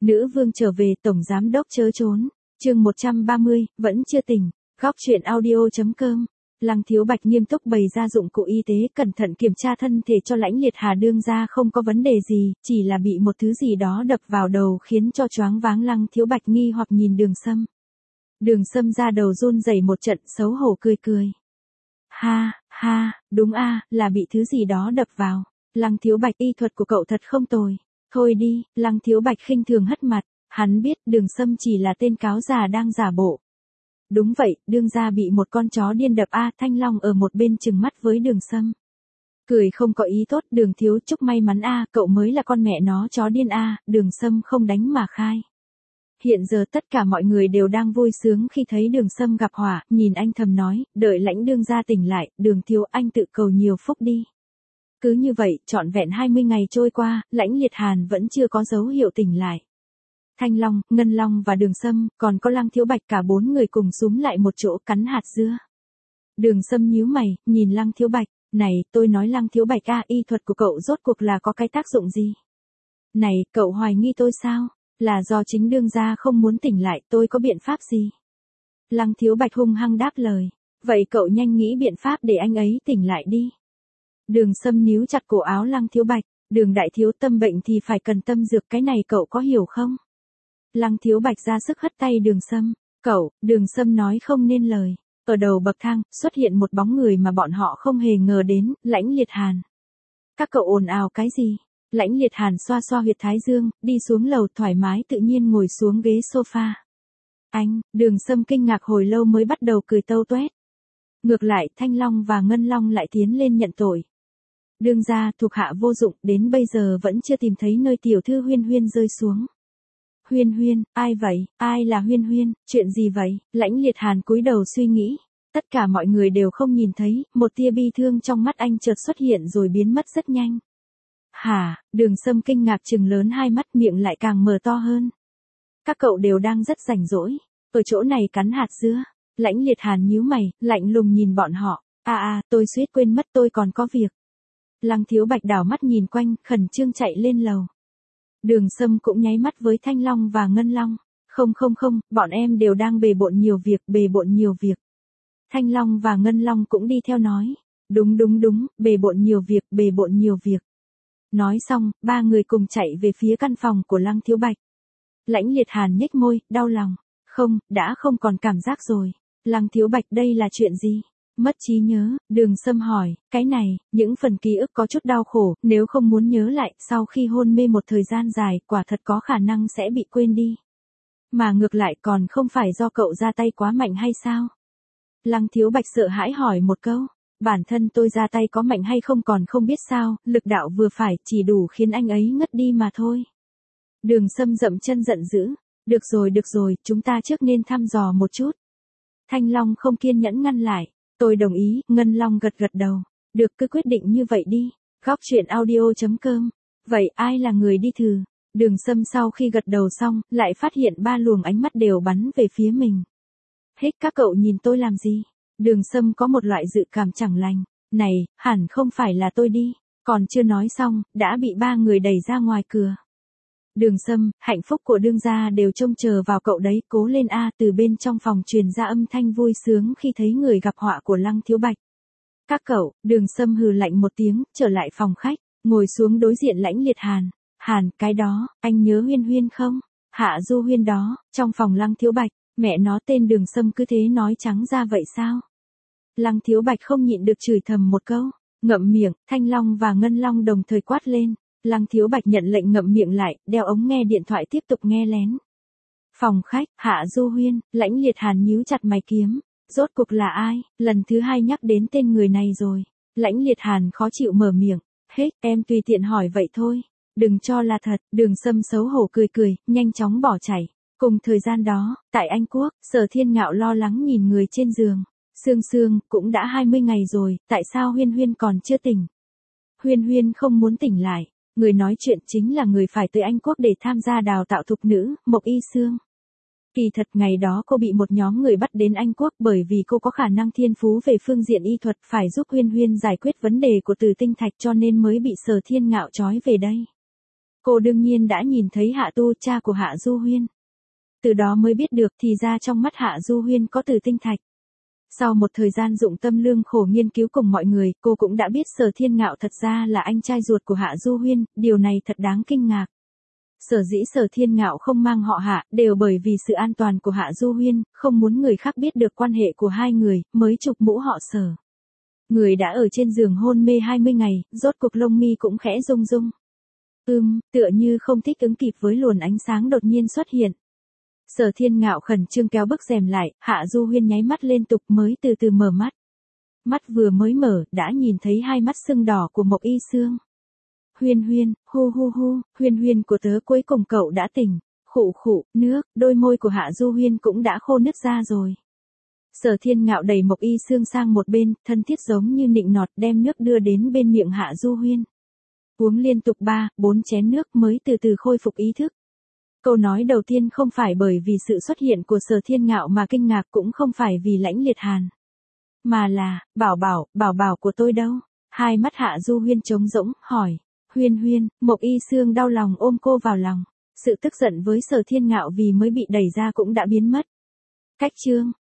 Nữ vương trở về, tổng giám đốc chớ trốn. Chương 130, vẫn chưa tỉnh. Góc truyện audio.com. Lăng Thiếu Bạch nghiêm túc bày ra dụng cụ y tế, cẩn thận kiểm tra thân thể cho Lãnh Liệt Hà, đương ra không có vấn đề gì, chỉ là bị một thứ gì đó đập vào đầu khiến cho choáng váng. Lăng Thiếu Bạch nghi hoặc nhìn Đường Sâm. Đường Sâm ra đầu run rẩy một trận, xấu hổ cười cười. Ha, ha, đúng a, là bị thứ gì đó đập vào. Lăng Thiếu Bạch, y thuật của cậu thật không tồi. Thôi đi, Lăng Thiếu Bạch khinh thường hất mặt, hắn biết Đường Sâm chỉ là tên cáo già đang giả bộ. Đúng vậy, đương gia bị một con chó điên đập a. Thanh Long ở một bên trừng mắt với Đường Sâm. Cười không có ý tốt, Đường thiếu chúc may mắn a, cậu mới là con mẹ nó chó điên a. Đường Sâm không đánh mà khai. Hiện giờ tất cả mọi người đều đang vui sướng khi thấy Đường Sâm gặp họa, nhìn anh thầm nói, đợi Lãnh đương gia tỉnh lại, Đường thiếu anh tự cầu nhiều phúc đi. Cứ như vậy, trọn vẹn 20 ngày trôi qua, Lãnh Liệt Hàn vẫn chưa có dấu hiệu tỉnh lại. Thanh Long, Ngân Long và Đường Sâm, còn có Lăng Thiếu Bạch, cả 4 người cùng súm lại một chỗ cắn hạt dưa. Đường Sâm nhíu mày, nhìn Lăng Thiếu Bạch, này, tôi nói Lăng Thiếu Bạch a, y thuật của cậu rốt cuộc là có cái tác dụng gì? Này, cậu hoài nghi tôi sao? Là do chính đương gia không muốn tỉnh lại, tôi có biện pháp gì? Lăng Thiếu Bạch hung hăng đáp lời, vậy cậu nhanh nghĩ biện pháp để anh ấy tỉnh lại đi. Đường Sâm níu chặt cổ áo Lăng Thiếu Bạch, Đường đại thiếu, tâm bệnh thì phải cần tâm dược, cái này cậu có hiểu không? Lăng Thiếu Bạch ra sức hất tay Đường Sâm, cậu. Đường Sâm nói không nên lời. Ở đầu bậc thang, xuất hiện một bóng người mà bọn họ không hề ngờ đến, Lãnh Liệt Hàn. Các cậu ồn ào cái gì? Lãnh Liệt Hàn xoa xoa huyệt thái dương, đi xuống lầu thoải mái tự nhiên ngồi xuống ghế sofa. Anh, Đường Sâm kinh ngạc hồi lâu mới bắt đầu cười tâu toét. Ngược lại, Thanh Long và Ngân Long lại tiến lên nhận tội. Đương gia, thuộc hạ vô dụng, đến bây giờ vẫn chưa tìm thấy nơi tiểu thư Huyên Huyên rơi xuống. Huyên Huyên, ai vậy? Ai là Huyên Huyên? Chuyện gì vậy? Lãnh Liệt Hàn cúi đầu suy nghĩ. Tất cả mọi người đều không nhìn thấy, một tia bi thương trong mắt anh chợt xuất hiện rồi biến mất rất nhanh. Hả? Đường Sâm kinh ngạc trừng lớn hai mắt, miệng lại càng mở to hơn. Các cậu đều đang rất rảnh rỗi, ở chỗ này cắn hạt dưa. Lãnh Liệt Hàn nhíu mày, lạnh lùng nhìn bọn họ. Tôi suýt quên mất tôi còn có việc. Lăng Thiếu Bạch đảo mắt nhìn quanh, khẩn trương chạy lên lầu. Đường Sâm cũng nháy mắt với Thanh Long và Ngân Long. Không, bọn em đều đang bề bộn nhiều việc. Thanh Long và Ngân Long cũng đi theo nói. Đúng, bề bộn nhiều việc. Nói xong, ba người cùng chạy về phía căn phòng của Lăng Thiếu Bạch. Lãnh Liệt Hàn nhếch môi, đau lòng. Không, đã không còn cảm giác rồi. Lăng Thiếu Bạch, đây là chuyện gì? Mất trí nhớ, Đường Sâm hỏi, cái này, những phần ký ức có chút đau khổ, nếu không muốn nhớ lại, sau khi hôn mê một thời gian dài, quả thật có khả năng sẽ bị quên đi. Mà ngược lại còn không phải do cậu ra tay quá mạnh hay sao? Lăng Thiếu Bạch sợ hãi hỏi một câu, bản thân tôi ra tay có mạnh hay không còn không biết sao, lực đạo vừa phải, chỉ đủ khiến anh ấy ngất đi mà thôi. Đường Sâm dậm chân giận dữ, được rồi, chúng ta trước nên thăm dò một chút. Thanh Long không kiên nhẫn ngăn lại. Tôi đồng ý, Ngân Long gật đầu. Được, cứ quyết định như vậy đi. Góc truyện audio.com. Vậy ai là người đi thử? Đường Sâm sau khi gật đầu xong, lại phát hiện 3 luồng ánh mắt đều bắn về phía mình. Hết, các cậu nhìn tôi làm gì? Đường Sâm có một loại dự cảm chẳng lành. Này, hẳn không phải là tôi đi. Còn chưa nói xong, đã bị 3 người đẩy ra ngoài cửa. Đường Sâm, hạnh phúc của đương gia đều trông chờ vào cậu đấy, cố lên a. Từ bên trong phòng truyền ra âm thanh vui sướng khi thấy người gặp họa của Lăng Thiếu Bạch. Các cậu. Đường Sâm hừ lạnh một tiếng, trở lại phòng khách, ngồi xuống đối diện Lãnh Liệt Hàn. Hàn, cái đó, anh nhớ Huyên Huyên không? Hạ Du Huyên đó, trong phòng Lăng Thiếu Bạch, mẹ nó tên Đường Sâm cứ thế nói trắng ra vậy sao? Lăng Thiếu Bạch không nhịn được chửi thầm một câu, ngậm miệng. Thanh Long và Ngân Long đồng thời quát lên. Lăng Thiếu Bạch nhận lệnh ngậm miệng lại, đeo ống nghe điện thoại tiếp tục nghe lén. Phòng khách, Hạ Du Huyên. Lãnh Liệt Hàn nhíu chặt mày kiếm. Rốt cuộc là ai? Lần thứ 2 nhắc đến tên người này rồi. Lãnh Liệt Hàn khó chịu mở miệng. Hết, em tùy tiện hỏi vậy thôi. Đừng cho là thật. Đường Sâm xấu hổ cười, nhanh chóng bỏ chạy. Cùng thời gian đó, tại Anh Quốc, Sở Thiên Ngạo lo lắng nhìn người trên giường. Sương, cũng đã 20 ngày rồi, tại sao Huyên Huyên còn chưa tỉnh? Huyên Huyên không muốn tỉnh lại. Người nói chuyện chính là người phải tới Anh Quốc để tham gia đào tạo thục nữ, Mộc Y Sương. Kỳ thật ngày đó cô bị một nhóm người bắt đến Anh Quốc bởi vì cô có khả năng thiên phú về phương diện y thuật, phải giúp Huyên Huyên giải quyết vấn đề của Tử Tinh Thạch cho nên mới bị Sở Thiên Ngạo trói về đây. Cô đương nhiên đã nhìn thấy Hạ Tu, cha của Hạ Du Huyên. Từ đó mới biết được thì ra trong mắt Hạ Du Huyên có Từ Tinh Thạch. Sau một thời gian dụng tâm lương khổ nghiên cứu cùng mọi người, cô cũng đã biết Sở Thiên Ngạo thật ra là anh trai ruột của Hạ Du Huyên, điều này thật đáng kinh ngạc. Sở dĩ Sở Thiên Ngạo không mang họ Hạ, đều bởi vì sự an toàn của Hạ Du Huyên, không muốn người khác biết được quan hệ của hai người, mới chụp mũ họ Sở. Người đã ở trên giường hôn mê 20 ngày, rốt cuộc lông mi cũng khẽ rung rung. Tựa như không thích ứng kịp với luồng ánh sáng đột nhiên xuất hiện. Sở Thiên Ngạo khẩn trương kéo bức rèm lại, Hạ Du Huyên nháy mắt liên tục mới từ từ mở mắt. Mắt vừa mới mở, đã nhìn thấy hai mắt sưng đỏ của Mộc Y Sương. Huyên Huyên, hu hu hu, Huyên Huyên của tớ, cuối cùng cậu đã tỉnh. Khụ khụ, nước, đôi môi của Hạ Du Huyên cũng đã khô nứt ra rồi. Sở Thiên Ngạo đẩy Mộc Y Sương sang một bên, thân thiết giống như nịnh nọt, đem nước đưa đến bên miệng Hạ Du Huyên. Uống liên tục 3-4 chén nước mới từ từ khôi phục ý thức. Câu nói đầu tiên không phải bởi vì sự xuất hiện của Sở Thiên Ngạo mà kinh ngạc, cũng không phải vì Lãnh Liệt Hàn. Mà là, bảo bảo của tôi đâu? Hai mắt Hạ Du Huyên trống rỗng, hỏi. Huyên Huyên, Mộc Y Sương đau lòng ôm cô vào lòng. Sự tức giận với Sở Thiên Ngạo vì mới bị đẩy ra cũng đã biến mất. Cách chương.